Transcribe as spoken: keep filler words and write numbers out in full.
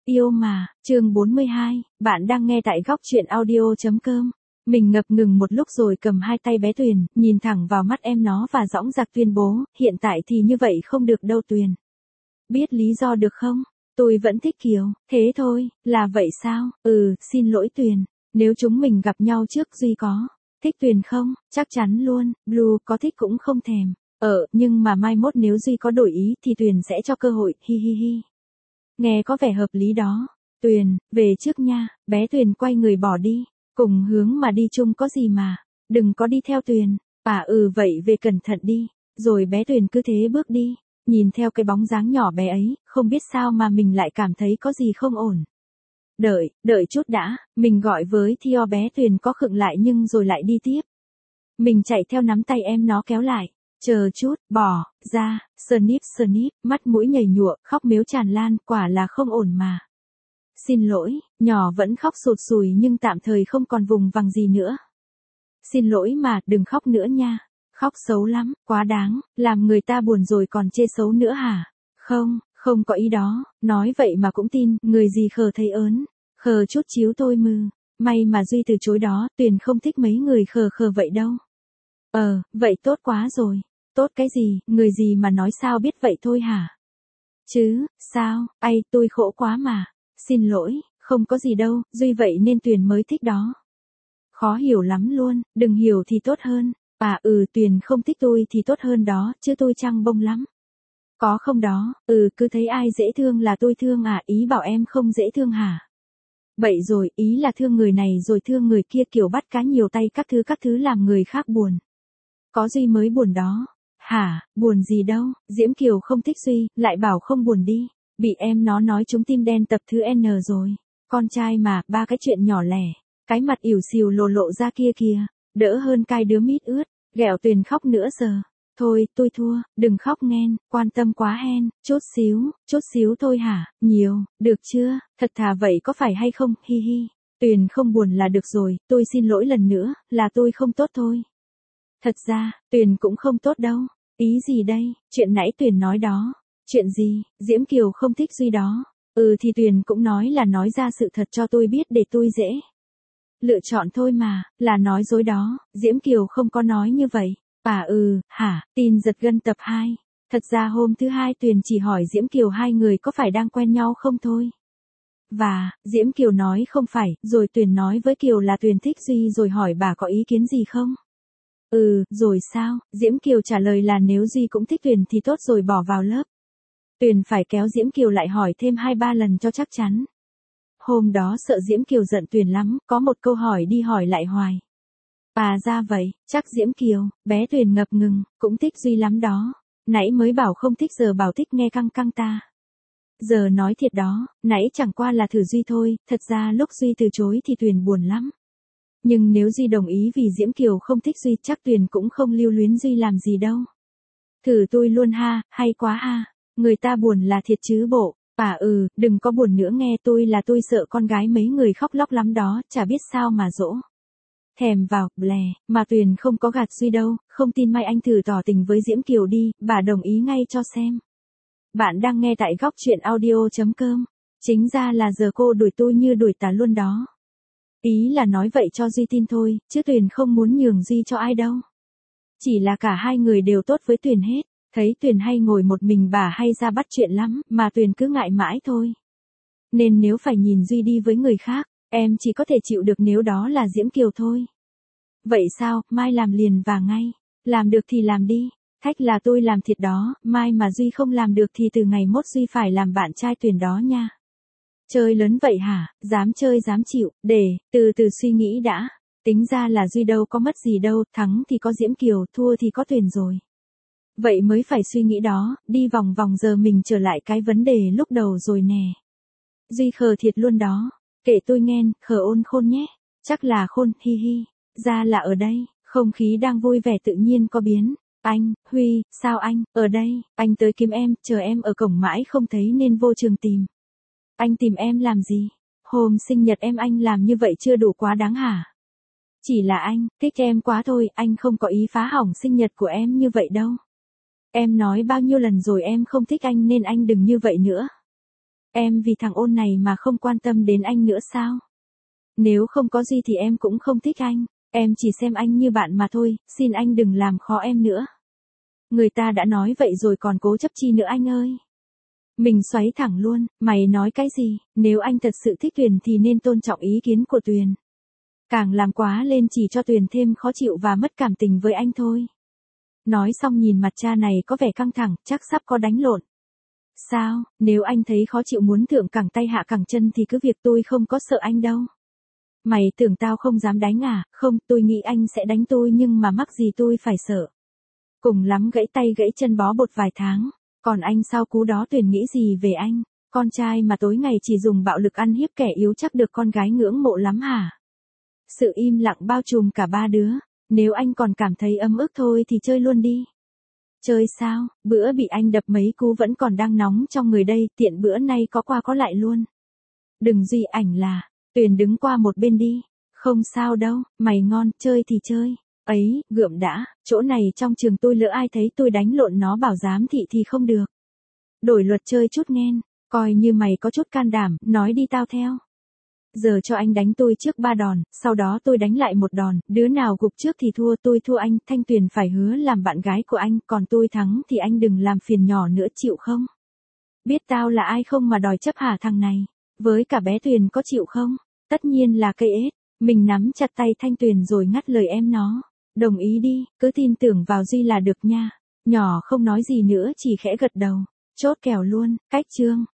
Yêu mà, chương bốn mươi hai, bạn đang nghe tại góc truyện audio.com. Mình ngập ngừng một lúc rồi cầm hai tay bé Tuyền, nhìn thẳng vào mắt em nó và dõng dạc tuyên bố, hiện tại thì như vậy không được đâu Tuyền. Biết lý do được không? Tôi vẫn thích Kiều, thế thôi, là vậy sao? Ừ, xin lỗi Tuyền, nếu chúng mình gặp nhau trước Duy có thích Tuyền không? Chắc chắn luôn, Blue có thích cũng không thèm. Ờ, nhưng mà mai mốt nếu Duy có đổi ý thì Tuyền sẽ cho cơ hội, hi hi hi. Nghe có vẻ hợp lý đó. Tuyền, về trước nha. Bé Tuyền quay người bỏ đi. Cùng hướng mà đi chung có gì mà. Đừng có đi theo Tuyền. À ừ vậy về cẩn thận đi. Rồi bé Tuyền cứ thế bước đi. Nhìn theo cái bóng dáng nhỏ bé ấy, không biết sao mà mình lại cảm thấy có gì không ổn. Đợi, đợi chút đã. Mình gọi với Theo bé Tuyền có khựng lại nhưng rồi lại đi tiếp. Mình chạy theo nắm tay em nó kéo lại. Chờ chút, bỏ, ra, snip snip, mắt mũi nhảy nhụa, khóc miếu tràn lan, quả là không ổn mà. Xin lỗi, nhỏ vẫn khóc sụt sùi nhưng tạm thời không còn vùng vằng gì nữa. Xin lỗi mà, đừng khóc nữa nha. Khóc xấu lắm, quá đáng, làm người ta buồn rồi còn chê xấu nữa hả? Không, không có ý đó, nói vậy mà cũng tin, người gì khờ thấy ớn. Khờ chút chiếu tôi mừ. May mà Duy từ chối đó, Tuyền không thích mấy người khờ khờ vậy đâu. Ờ, vậy tốt quá rồi. Tốt cái gì, người gì mà nói sao biết vậy thôi hả? Chứ, sao, ai, tôi khổ quá mà. Xin lỗi, không có gì đâu, Duy vậy nên Tuyền mới thích đó. Khó hiểu lắm luôn, đừng hiểu thì tốt hơn. À ừ, Tuyền không thích tôi thì tốt hơn đó, chứ tôi trăng bông lắm. Có không đó, ừ, cứ thấy ai dễ thương là tôi thương à, ý bảo em không dễ thương hả? Vậy rồi, ý là thương người này rồi thương người kia kiểu bắt cá nhiều tay các thứ các thứ làm người khác buồn. Có Duy mới buồn đó. Hả, buồn gì đâu, Diễm Kiều không thích Duy, lại bảo không buồn đi. Bị em nó nói trúng tim đen tập thứ N rồi. Con trai mà, ba cái chuyện nhỏ lẻ. Cái mặt ỉu xìu lộ lộ ra kia kìa. Đỡ hơn cai đứa mít ướt. Ghẹo Tuyền khóc nữa giờ. Thôi, tôi thua, đừng khóc nghen, quan tâm quá hen, chút xíu, chút xíu thôi hả, nhiều, được chưa, thật thà vậy có phải hay không, hi hi. Tuyền không buồn là được rồi, tôi xin lỗi lần nữa, là tôi không tốt thôi. Thật ra, Tuyền cũng không tốt đâu. Ý gì đây, chuyện nãy Tuyền nói đó. Chuyện gì, Diễm Kiều không thích Duy đó. Ừ thì Tuyền cũng nói là nói ra sự thật cho tôi biết để tôi dễ lựa chọn thôi mà, là nói dối đó, Diễm Kiều không có nói như vậy. À ừ, hả, tin giật gân tập hai. Thật ra hôm thứ hai Tuyền chỉ hỏi Diễm Kiều hai người có phải đang quen nhau không thôi. Và, Diễm Kiều nói không phải, rồi Tuyền nói với Kiều là Tuyền thích Duy rồi hỏi bà có ý kiến gì không. Ừ, rồi sao, Diễm Kiều trả lời là nếu Duy cũng thích Tuyền thì tốt rồi bỏ vào lớp. Tuyền phải kéo Diễm Kiều lại hỏi thêm hai ba lần cho chắc chắn. Hôm đó sợ Diễm Kiều giận Tuyền lắm, có một câu hỏi đi hỏi lại hoài. À ra vậy, chắc Diễm Kiều, bé Tuyền ngập ngừng, cũng thích Duy lắm đó. Nãy mới bảo không thích giờ bảo thích nghe căng căng ta. Giờ nói thiệt đó, nãy chẳng qua là thử Duy thôi, thật ra lúc Duy từ chối thì Tuyền buồn lắm. Nhưng nếu Duy đồng ý vì Diễm Kiều không thích Duy chắc Tuyền cũng không lưu luyến Duy làm gì đâu. Thử tôi luôn ha, hay quá ha. Người ta buồn là thiệt chứ bộ. À ừ, đừng có buồn nữa nghe tôi là tôi sợ con gái mấy người khóc lóc lắm đó, chả biết sao mà dỗ. Thèm vào, blè, mà Tuyền không có gạt Duy đâu, không tin mai anh thử tỏ tình với Diễm Kiều đi, bà đồng ý ngay cho xem. Bạn đang nghe tại góc truyện audio.com. Chính ra là giờ cô đuổi tôi như đuổi tà luôn đó. Ý là nói vậy cho Duy tin thôi, chứ Tuyền không muốn nhường Duy cho ai đâu. Chỉ là cả hai người đều tốt với Tuyền hết. Thấy Tuyền hay ngồi một mình bà hay ra bắt chuyện lắm, mà Tuyền cứ ngại mãi thôi. Nên nếu phải nhìn Duy đi với người khác, em chỉ có thể chịu được nếu đó là Diễm Kiều thôi. Vậy sao, mai làm liền và ngay. Làm được thì làm đi. Thách là tôi làm thiệt đó, mai mà Duy không làm được thì từ ngày mốt Duy phải làm bạn trai Tuyền đó nha. Chơi lớn vậy hả, dám chơi dám chịu, để, từ từ suy nghĩ đã. Tính ra là Duy đâu có mất gì đâu, thắng thì có Diễm Kiều, thua thì có Tuyền rồi. Vậy mới phải suy nghĩ đó, đi vòng vòng giờ mình trở lại cái vấn đề lúc đầu rồi nè. Duy khờ thiệt luôn đó, kể tôi nghe, khờ ôn khôn nhé, chắc là khôn, hi hi, ra là ở đây, không khí đang vui vẻ tự nhiên có biến. Anh, Huy, sao anh, ở đây, anh tới kiếm em, chờ em ở cổng mãi không thấy nên vô trường tìm. Anh tìm em làm gì? Hôm sinh nhật em anh làm như vậy chưa đủ quá đáng hả? Chỉ là anh, thích em quá thôi, anh không có ý phá hỏng sinh nhật của em như vậy đâu. Em nói bao nhiêu lần rồi em không thích anh nên anh đừng như vậy nữa. Em vì thằng ôn này mà không quan tâm đến anh nữa sao? Nếu không có gì thì em cũng không thích anh. Em chỉ xem anh như bạn mà thôi, xin anh đừng làm khó em nữa. Người ta đã nói vậy rồi còn cố chấp chi nữa anh ơi. Mình xoáy thẳng luôn, mày nói cái gì, nếu anh thật sự thích Tuyền thì nên tôn trọng ý kiến của Tuyền. Càng làm quá lên chỉ cho Tuyền thêm khó chịu và mất cảm tình với anh thôi. Nói xong nhìn mặt cha này có vẻ căng thẳng, chắc sắp có đánh lộn. Sao, nếu anh thấy khó chịu muốn thượng cẳng tay hạ cẳng chân thì cứ việc, tôi không có sợ anh đâu. Mày tưởng tao không dám đánh à? Không, tôi nghĩ anh sẽ đánh tôi nhưng mà mắc gì tôi phải sợ. Cùng lắm gãy tay gãy chân bó bột vài tháng. Còn anh sau cú đó Tuyền nghĩ gì về anh? Con trai mà tối ngày chỉ dùng bạo lực ăn hiếp kẻ yếu chắc được con gái ngưỡng mộ lắm hả? Sự im lặng bao trùm cả ba đứa. Nếu anh còn cảm thấy ấm ức thôi thì chơi luôn đi. Chơi sao? Bữa bị anh đập mấy cú vẫn còn đang nóng trong người đây, tiện bữa nay có qua có lại luôn. Đừng duy ảnh là, Tuyền đứng qua một bên đi. Không sao đâu, mày ngon, chơi thì chơi. Ấy, gượm đã, chỗ này trong trường tôi lỡ ai thấy tôi đánh lộn nó bảo giám thị thì không được. Đổi luật chơi chút nghen, coi như mày có chút can đảm, nói đi tao theo. Giờ cho anh đánh tôi trước ba đòn, sau đó tôi đánh lại một đòn, đứa nào gục trước thì thua, tôi thua anh, Thanh Tuyền phải hứa làm bạn gái của anh, còn tôi thắng thì anh đừng làm phiền nhỏ nữa, chịu không? Biết tao là ai không mà đòi chấp hả thằng này? Với cả bé Tuyền có chịu không? Tất nhiên là cây ếch. Mình nắm chặt tay Thanh Tuyền rồi ngắt lời em nó. Đồng ý đi, cứ tin tưởng vào Duy là được nha. Nhỏ không nói gì nữa chỉ khẽ gật đầu. Chốt kèo luôn, cách chương.